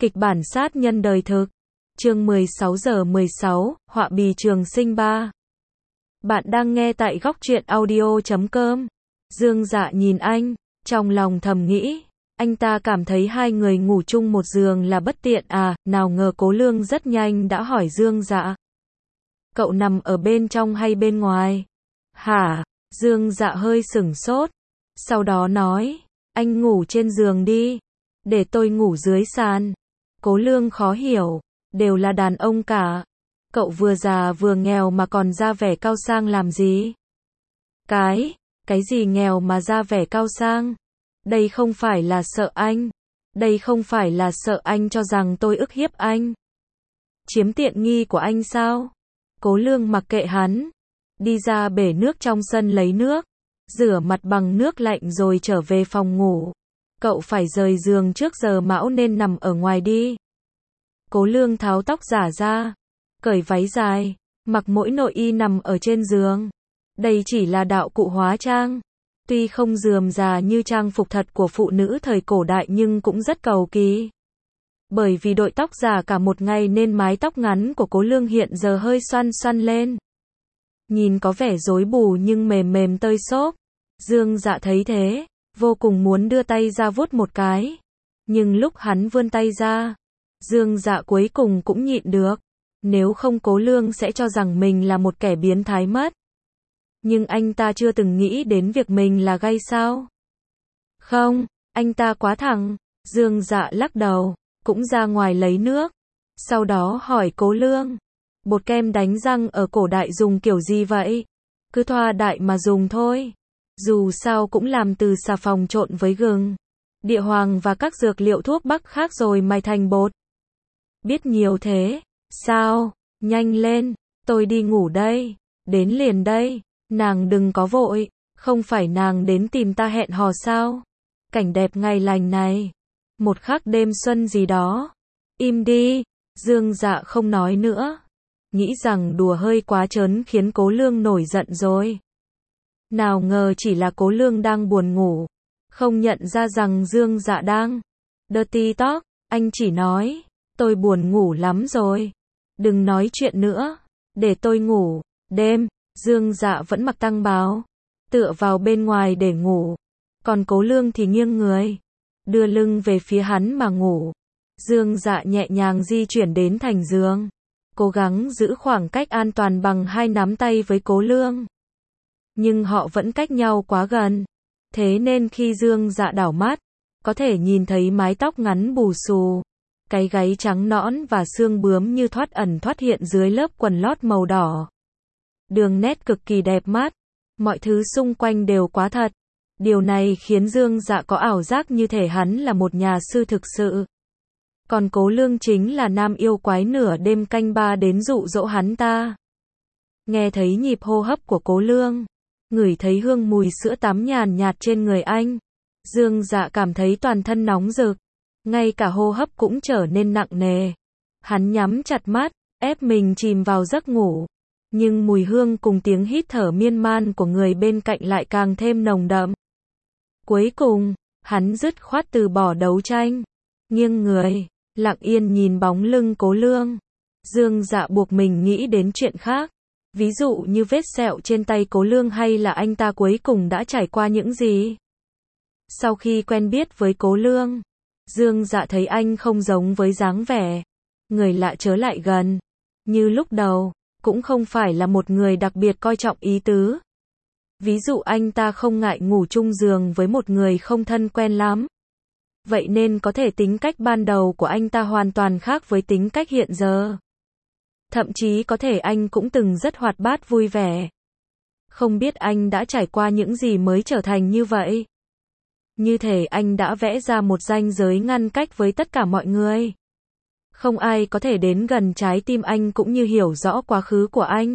Kịch bản sát nhân đời thực. Chương 16:16, họa bì trường sinh 3. Bạn đang nghe tại góc truyện audio.com. Dương Dạ nhìn anh, trong lòng thầm nghĩ, anh ta cảm thấy hai người ngủ chung một giường là bất tiện à, nào ngờ Cố Lương rất nhanh đã hỏi Dương Dạ. Cậu nằm ở bên trong hay bên ngoài? Hả? Dương Dạ hơi sửng sốt, sau đó nói, anh ngủ trên giường đi, để tôi ngủ dưới sàn. Cố Lương khó hiểu, đều là đàn ông cả. Cậu vừa già vừa nghèo mà còn ra vẻ cao sang làm gì? Cái gì nghèo mà ra vẻ cao sang? Đây không phải là sợ anh. Đây không phải là sợ anh cho rằng tôi ức hiếp anh. Chiếm tiện nghi của anh sao? Cố Lương mặc kệ hắn. Đi ra bể nước trong sân lấy nước. Rửa mặt bằng nước lạnh rồi trở về phòng ngủ. Cậu phải rời giường trước giờ mão nên nằm ở ngoài đi. Cố Lương tháo tóc giả ra, cởi váy dài, mặc mỗi nội y nằm ở trên giường. Đây chỉ là đạo cụ hóa trang. Tuy không rườm rà như trang phục thật của phụ nữ thời cổ đại nhưng cũng rất cầu kỳ. Bởi vì đội tóc giả cả một ngày nên mái tóc ngắn của Cố Lương hiện giờ hơi xoăn xoăn lên. Nhìn có vẻ rối bù nhưng mềm mềm tơi xốp. Dương Dạ thấy thế, vô cùng muốn đưa tay ra vuốt một cái. Nhưng lúc hắn vươn tay ra, Dương Dạ cuối cùng cũng nhịn được. Nếu không Cố Lương sẽ cho rằng mình là một kẻ biến thái mất. Nhưng anh ta chưa từng nghĩ đến việc mình là gay sao? Không, anh ta quá thẳng. Dương Dạ lắc đầu, cũng ra ngoài lấy nước. Sau đó hỏi Cố Lương, bột kem đánh răng ở cổ đại dùng kiểu gì vậy? Cứ thoa đại mà dùng thôi. Dù sao cũng làm từ xà phòng trộn với gừng, địa hoàng và các dược liệu thuốc bắc khác rồi mài thành bột. Biết nhiều thế, sao? Nhanh lên, tôi đi ngủ đây. Đến liền đây, nàng đừng có vội, không phải nàng đến tìm ta hẹn hò sao? Cảnh đẹp ngày lành này, một khắc đêm xuân gì đó. Im đi, Dương Dạ không nói nữa. Nghĩ rằng đùa hơi quá trớn khiến Cố Lương nổi giận rồi. Nào ngờ chỉ là Cố Lương đang buồn ngủ, không nhận ra rằng Dương Dạ đang dirty talk. Anh chỉ nói, tôi buồn ngủ lắm rồi, đừng nói chuyện nữa, để tôi ngủ. Đêm, Dương Dạ vẫn mặc tăng bào, tựa vào bên ngoài để ngủ, còn Cố Lương thì nghiêng người, đưa lưng về phía hắn mà ngủ. Dương Dạ nhẹ nhàng di chuyển đến thành giường, cố gắng giữ khoảng cách an toàn bằng hai nắm tay với Cố Lương. Nhưng họ vẫn cách nhau quá gần, thế nên khi Dương Dạ đảo mắt, có thể nhìn thấy mái tóc ngắn bù xù, cái gáy trắng nõn và xương bướm như thoát ẩn thoát hiện dưới lớp quần lót màu đỏ. Đường nét cực kỳ đẹp mắt, mọi thứ xung quanh đều quá thật. Điều này khiến Dương Dạ có ảo giác như thể hắn là một nhà sư thực sự. Còn Cố Lương chính là nam yêu quái nửa đêm canh ba đến dụ dỗ hắn ta. Nghe thấy nhịp hô hấp của Cố Lương, ngửi thấy hương mùi sữa tắm nhàn nhạt trên người anh, Dương Dạ cảm thấy toàn thân nóng rực, ngay cả hô hấp cũng trở nên nặng nề. Hắn nhắm chặt mắt, ép mình chìm vào giấc ngủ, nhưng mùi hương cùng tiếng hít thở miên man của người bên cạnh lại càng thêm nồng đậm. Cuối cùng, hắn dứt khoát từ bỏ đấu tranh, nghiêng người, lặng yên nhìn bóng lưng Cố Lương. Dương Dạ buộc mình nghĩ đến chuyện khác. Ví dụ như vết sẹo trên tay Cố Lương hay là anh ta cuối cùng đã trải qua những gì. Sau khi quen biết với Cố Lương, Dương Dạ thấy anh không giống với dáng vẻ người lạ chớ lại gần như lúc đầu, cũng không phải là một người đặc biệt coi trọng ý tứ. Ví dụ anh ta không ngại ngủ chung giường với một người không thân quen lắm. Vậy nên có thể tính cách ban đầu của anh ta hoàn toàn khác với tính cách hiện giờ. Thậm chí có thể anh cũng từng rất hoạt bát vui vẻ. Không biết anh đã trải qua những gì mới trở thành như vậy. Như thể anh đã vẽ ra một ranh giới ngăn cách với tất cả mọi người. Không ai có thể đến gần trái tim anh cũng như hiểu rõ quá khứ của anh.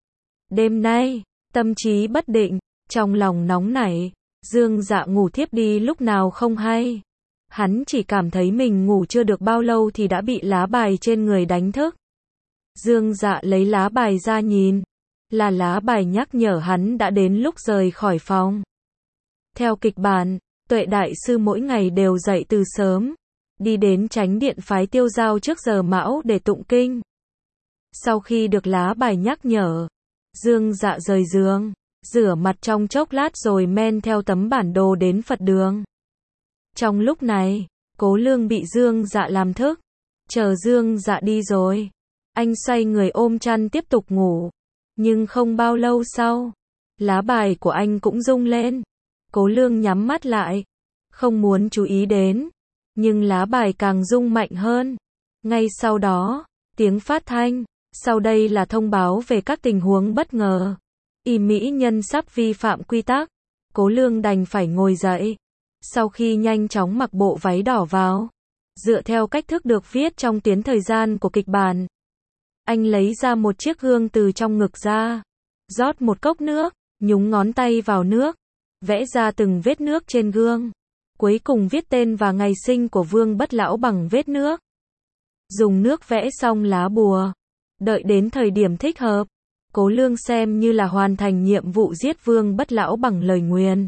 Đêm nay, tâm trí bất định, trong lòng nóng nảy, Dương Dạ ngủ thiếp đi lúc nào không hay. Hắn chỉ cảm thấy mình ngủ chưa được bao lâu thì đã bị lá bài trên người đánh thức. Dương Dạ lấy lá bài ra nhìn, là lá bài nhắc nhở hắn đã đến lúc rời khỏi phòng. Theo kịch bản, Tuệ Đại Sư mỗi ngày đều dậy từ sớm, đi đến chánh điện phái Tiêu Giao trước giờ mão để tụng kinh. Sau khi được lá bài nhắc nhở, Dương Dạ rời giường, rửa mặt trong chốc lát rồi men theo tấm bản đồ đến Phật đường. Trong lúc này, Cố Lương bị Dương Dạ làm thức. Chờ Dương Dạ đi rồi, anh xoay người ôm chăn tiếp tục ngủ. Nhưng không bao lâu sau, lá bài của anh cũng rung lên. Cố Lương nhắm mắt lại, không muốn chú ý đến. Nhưng lá bài càng rung mạnh hơn. Ngay sau đó, tiếng phát thanh. Sau đây là thông báo về các tình huống bất ngờ. Y mỹ nhân sắp vi phạm quy tắc. Cố Lương đành phải ngồi dậy. Sau khi nhanh chóng mặc bộ váy đỏ vào, dựa theo cách thức được viết trong tuyến thời gian của kịch bản, anh lấy ra một chiếc gương từ trong ngực ra, rót một cốc nước, nhúng ngón tay vào nước, vẽ ra từng vết nước trên gương. Cuối cùng viết tên và ngày sinh của Vương Bất Lão bằng vết nước. Dùng nước vẽ xong lá bùa. Đợi đến thời điểm thích hợp, Cố Lương xem như là hoàn thành nhiệm vụ giết Vương Bất Lão bằng lời nguyền.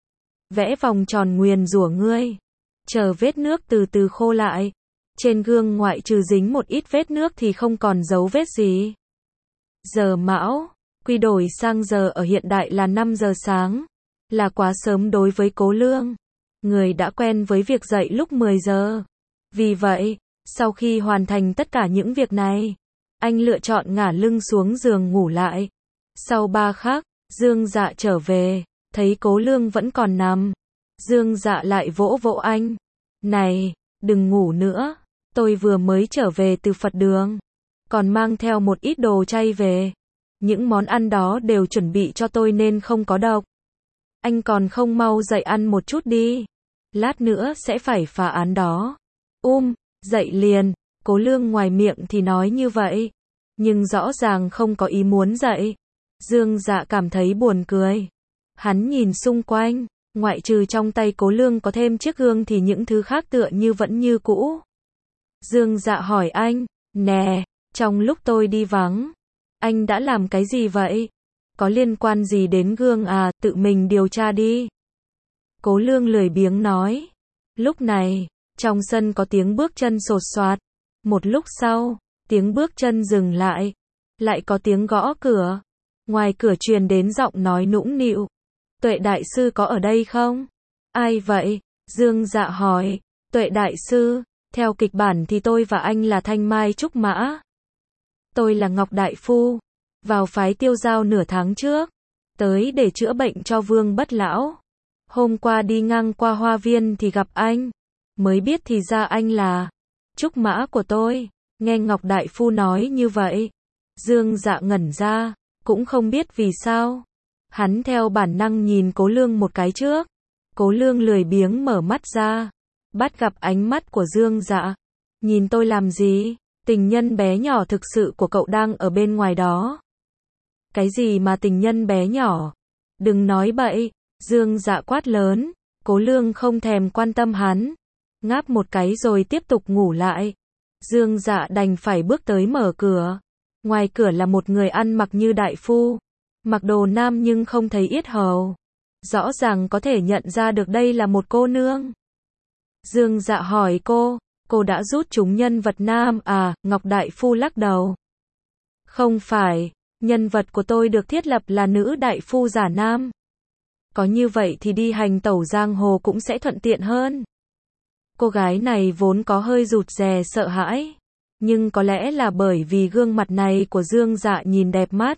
Vẽ vòng tròn nguyền rủa ngươi. Chờ vết nước từ từ khô lại. Trên gương ngoại trừ dính một ít vết nước thì không còn dấu vết gì. Giờ mão, quy đổi sang giờ ở hiện đại là 5 giờ sáng. Là quá sớm đối với Cố Lương. Người đã quen với việc dậy lúc 10 giờ. Vì vậy, sau khi hoàn thành tất cả những việc này, anh lựa chọn ngả lưng xuống giường ngủ lại. Sau 3 khắc, Dương Dạ trở về, thấy Cố Lương vẫn còn nằm. Dương Dạ lại vỗ vỗ anh. Này, đừng ngủ nữa, tôi vừa mới trở về từ Phật đường, còn mang theo một ít đồ chay về. Những món ăn đó đều chuẩn bị cho tôi nên không có độc. Anh còn không mau dậy ăn một chút đi. Lát nữa sẽ phải phá án đó. Dậy liền. Cố Lương ngoài miệng thì nói như vậy, nhưng rõ ràng không có ý muốn dậy. Dương Dạ cảm thấy buồn cười. Hắn nhìn xung quanh, ngoại trừ trong tay Cố Lương có thêm chiếc gương thì những thứ khác tựa như vẫn như cũ. Dương Dạ hỏi anh, nè, trong lúc tôi đi vắng, anh đã làm cái gì vậy? Có liên quan gì đến gương à, tự mình điều tra đi. Cố Lương lười biếng nói. Lúc này, trong sân có tiếng bước chân sột soạt. Một lúc sau, tiếng bước chân dừng lại. Lại có tiếng gõ cửa. Ngoài cửa truyền đến giọng nói nũng nịu. Tuệ đại sư có ở đây không? Ai vậy? Dương Dạ hỏi. Tuệ đại sư, theo kịch bản thì tôi và anh là Thanh Mai Trúc Mã. Tôi là Ngọc Đại Phu. Vào phái Tiêu Giao nửa tháng trước. Tới để chữa bệnh cho Vương Bất Lão. Hôm qua đi ngang qua hoa viên thì gặp anh. Mới biết thì ra anh là Trúc Mã của tôi. Nghe Ngọc Đại Phu nói như vậy, Dương Dạ ngẩn ra, cũng không biết vì sao. Hắn theo bản năng nhìn Cố Lương một cái trước. Cố Lương lười biếng mở mắt ra, bắt gặp ánh mắt của Dương Dạ. Nhìn tôi làm gì? Tình nhân bé nhỏ thực sự của cậu đang ở bên ngoài đó. Cái gì mà tình nhân bé nhỏ? Đừng nói bậy. Dương Dạ quát lớn. Cố Lương không thèm quan tâm hắn, ngáp một cái rồi tiếp tục ngủ lại. Dương Dạ đành phải bước tới mở cửa. Ngoài cửa là một người ăn mặc như đại phu, mặc đồ nam nhưng không thấy yết hầu. Rõ ràng có thể nhận ra được đây là một cô nương. Dương Dạ hỏi cô đã rút chúng nhân vật nam à? Ngọc Đại Phu lắc đầu. Không phải, nhân vật của tôi được thiết lập là nữ đại phu giả nam. Có như vậy thì đi hành tẩu giang hồ cũng sẽ thuận tiện hơn. Cô gái này vốn có hơi rụt rè sợ hãi, nhưng có lẽ là bởi vì gương mặt này của Dương Dạ nhìn đẹp mắt,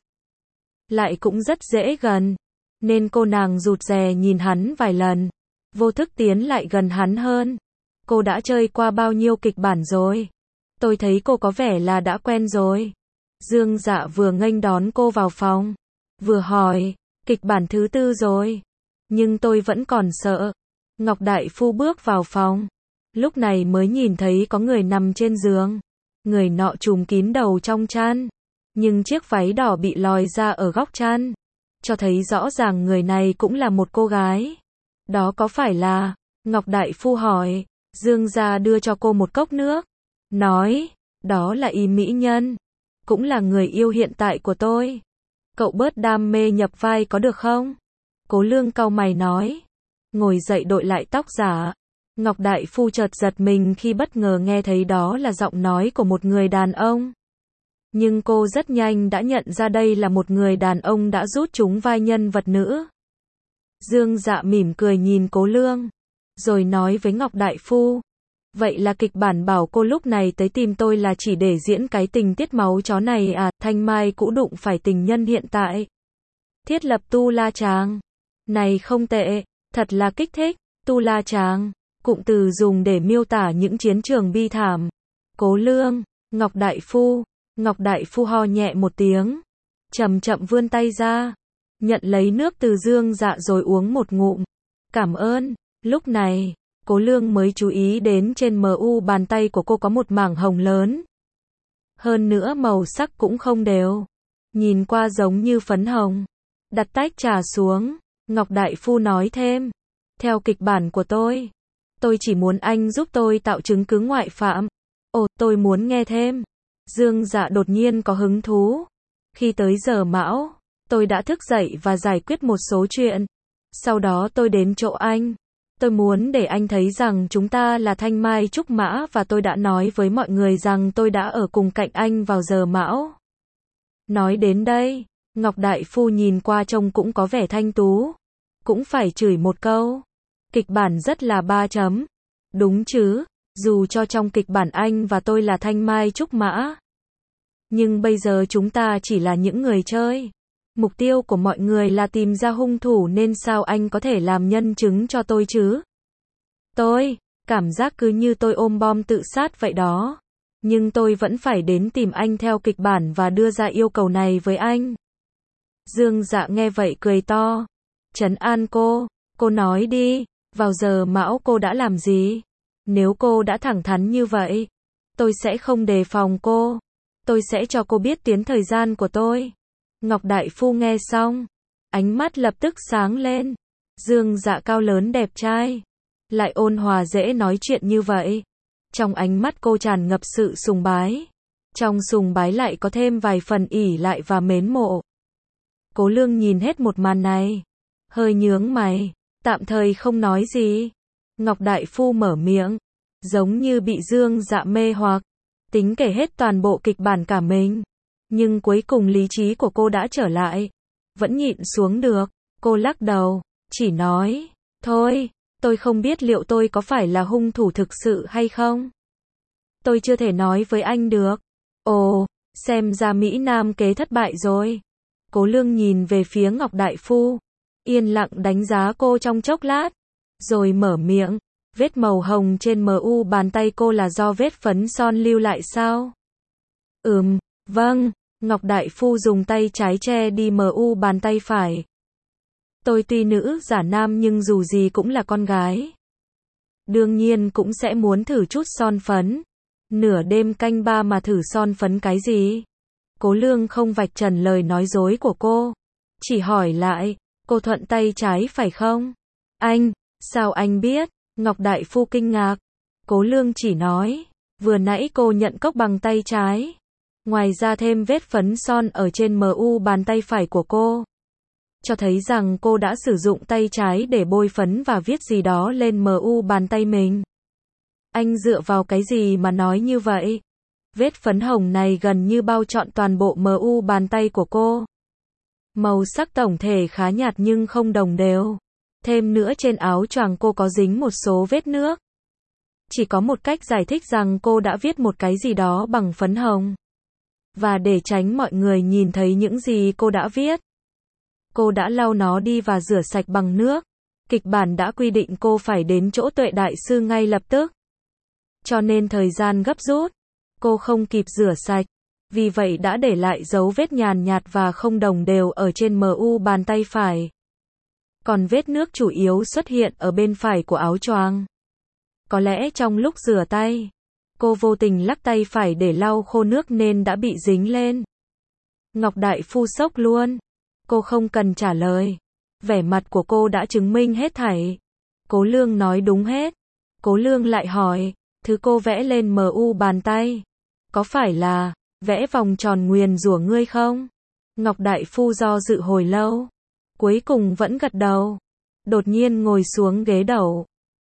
lại cũng rất dễ gần, nên cô nàng rụt rè nhìn hắn vài lần, vô thức tiến lại gần hắn hơn. Cô đã chơi qua bao nhiêu kịch bản rồi? Tôi thấy cô có vẻ là đã quen rồi. Dương Dạ vừa nghênh đón cô vào phòng, vừa hỏi, kịch bản thứ 4 rồi. Nhưng tôi vẫn còn sợ. Ngọc Đại Phu bước vào phòng, lúc này mới nhìn thấy có người nằm trên giường. Người nọ trùm kín đầu trong chăn, nhưng chiếc váy đỏ bị lòi ra ở góc chăn, cho thấy rõ ràng người này cũng là một cô gái. Đó có phải là? Ngọc Đại Phu hỏi. Dương Gia đưa cho cô một cốc nước, nói, đó là Y mỹ nhân, cũng là người yêu hiện tại của tôi. Cậu bớt đam mê nhập vai có được không? Cố Lương cau mày nói. Ngồi dậy đội lại tóc giả, Ngọc Đại Phu chợt giật mình khi bất ngờ nghe thấy đó là giọng nói của một người đàn ông. Nhưng cô rất nhanh đã nhận ra đây là một người đàn ông đã rút trúng vai nhân vật nữ. Dương Dạ mỉm cười nhìn Cố Lương, rồi nói với Ngọc Đại Phu, vậy là kịch bản bảo cô lúc này tới tìm tôi là chỉ để diễn cái tình tiết máu chó này à? Thanh Mai cũ đụng phải tình nhân hiện tại. Thiết lập tu la tràng. Này không tệ, thật là kích thích. Tu la tràng, cụm từ dùng để miêu tả những chiến trường bi thảm. Cố Lương, Ngọc Đại Phu ho nhẹ một tiếng, chậm chậm vươn tay ra, nhận lấy nước từ Dương Dạ rồi uống một ngụm. Cảm ơn. Lúc này, Cố Lương mới chú ý đến trên mu bàn tay của cô có một mảng hồng lớn. Hơn nữa màu sắc cũng không đều. Nhìn qua giống như phấn hồng. Đặt tách trà xuống, Ngọc Đại Phu nói thêm. Theo kịch bản của tôi chỉ muốn anh giúp tôi tạo chứng cứ ngoại phạm. Ồ, tôi muốn nghe thêm. Dương Dạ đột nhiên có hứng thú. Khi tới giờ mão, tôi đã thức dậy và giải quyết một số chuyện. Sau đó tôi đến chỗ anh. Tôi muốn để anh thấy rằng chúng ta là thanh mai trúc mã và tôi đã nói với mọi người rằng tôi đã ở cùng cạnh anh vào giờ mão. Nói đến đây, Ngọc Đại Phu nhìn qua trông cũng có vẻ thanh tú. Cũng phải chửi một câu. Kịch bản rất là 3 chấm. Đúng chứ, dù cho trong kịch bản anh và tôi là thanh mai trúc mã. Nhưng bây giờ chúng ta chỉ là những người chơi. Mục tiêu của mọi người là tìm ra hung thủ nên sao anh có thể làm nhân chứng cho tôi chứ? Tôi, cảm giác cứ như tôi ôm bom tự sát vậy đó. Nhưng tôi vẫn phải đến tìm anh theo kịch bản và đưa ra yêu cầu này với anh. Dương Dạ nghe vậy cười to. Trấn an cô nói đi, vào giờ mão cô đã làm gì? Nếu cô đã thẳng thắn như vậy, tôi sẽ không đề phòng cô. Tôi sẽ cho cô biết tiến thời gian của tôi. Ngọc Đại Phu nghe xong, ánh mắt lập tức sáng lên. Dương Dạ cao lớn đẹp trai, lại ôn hòa dễ nói chuyện như vậy. Trong ánh mắt cô tràn ngập sự sùng bái. Trong sùng bái lại có thêm vài phần ỷ lại và mến mộ. Cố Lương nhìn hết một màn này, hơi nhướng mày, tạm thời không nói gì. Ngọc Đại Phu mở miệng, giống như bị Dương Dạ mê hoặc, tính kể hết toàn bộ kịch bản cả mình. Nhưng cuối cùng lý trí của cô đã trở lại, vẫn nhịn xuống được. Cô lắc đầu, chỉ nói, thôi, tôi không biết liệu tôi có phải là hung thủ thực sự hay không. Tôi chưa thể nói với anh được. Ồ, xem ra Mỹ Nam kế thất bại rồi. Cố Lương nhìn về phía Ngọc Đại Phu, yên lặng đánh giá cô trong chốc lát, rồi mở miệng, vết màu hồng trên mu bàn tay cô là do vết phấn son lưu lại sao? Vâng. Ngọc Đại Phu dùng tay trái che đi mu bàn tay phải. Tôi tuy nữ giả nam nhưng dù gì cũng là con gái. Đương nhiên cũng sẽ muốn thử chút son phấn. Nửa đêm canh 3 mà thử son phấn cái gì? Cố Lương không vạch trần lời nói dối của cô. Chỉ hỏi lại, cô thuận tay trái phải không? Anh, sao anh biết? Ngọc Đại Phu kinh ngạc. Cố Lương chỉ nói, vừa nãy cô nhận cốc bằng tay trái. Ngoài ra thêm vết phấn son ở trên mu bàn tay phải của cô, cho thấy rằng cô đã sử dụng tay trái để bôi phấn và viết gì đó lên mu bàn tay mình. Anh dựa vào cái gì mà nói như vậy? Vết phấn hồng này gần như bao trọn toàn bộ mu bàn tay của cô. Màu sắc tổng thể khá nhạt nhưng không đồng đều. Thêm nữa trên áo choàng cô có dính một số vết nước. Chỉ có một cách giải thích rằng cô đã viết một cái gì đó bằng phấn hồng. Và để tránh mọi người nhìn thấy những gì cô đã viết, cô đã lau nó đi và rửa sạch bằng nước. Kịch bản đã quy định cô phải đến chỗ Tuệ Đại Sư ngay lập tức. Cho nên thời gian gấp rút, cô không kịp rửa sạch. Vì vậy đã để lại dấu vết nhàn nhạt và không đồng đều ở trên mu bàn tay phải. Còn vết nước chủ yếu xuất hiện ở bên phải của áo choàng. Có lẽ trong lúc rửa tay, cô vô tình lắc tay phải để lau khô nước nên đã bị dính lên. Ngọc Đại Phu sốc luôn. Cô không cần trả lời. Vẻ mặt của cô đã chứng minh hết thảy. Cố Lương nói đúng hết. Cố Lương lại hỏi, thứ cô vẽ lên mu bàn tay, có phải là vẽ vòng tròn nguyền rủa ngươi không? Ngọc Đại Phu do dự hồi lâu, cuối cùng vẫn gật đầu. Đột nhiên ngồi xuống ghế đầu.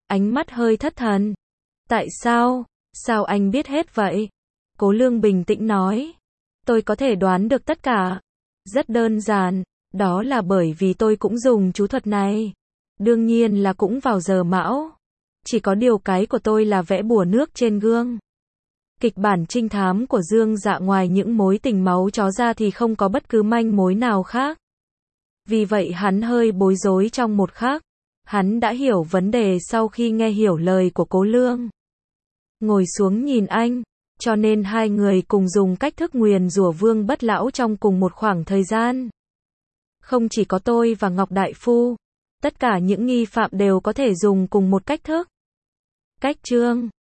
ánh mắt hơi thất thần. Tại sao? Sao anh biết hết vậy? Cố Lương bình tĩnh nói. Tôi có thể đoán được tất cả. Rất đơn giản, đó là bởi vì tôi cũng dùng chú thuật này. Đương nhiên là cũng vào giờ mão. Chỉ có điều cái của tôi là vẽ bùa nước trên gương. Kịch bản trinh thám của Dương Dạ ngoài những mối tình máu chó ra thì không có bất cứ manh mối nào khác. Vì vậy hắn hơi bối rối trong một khắc. Hắn đã hiểu vấn đề sau khi nghe hiểu lời của Cố Lương. Ngồi xuống nhìn anh, cho nên hai người cùng dùng cách thức nguyền rủa Vương Bất Lão trong cùng một khoảng thời gian. Không chỉ có tôi và Ngọc Đại Phu, tất cả những nghi phạm đều có thể dùng cùng một cách thức. Cách chương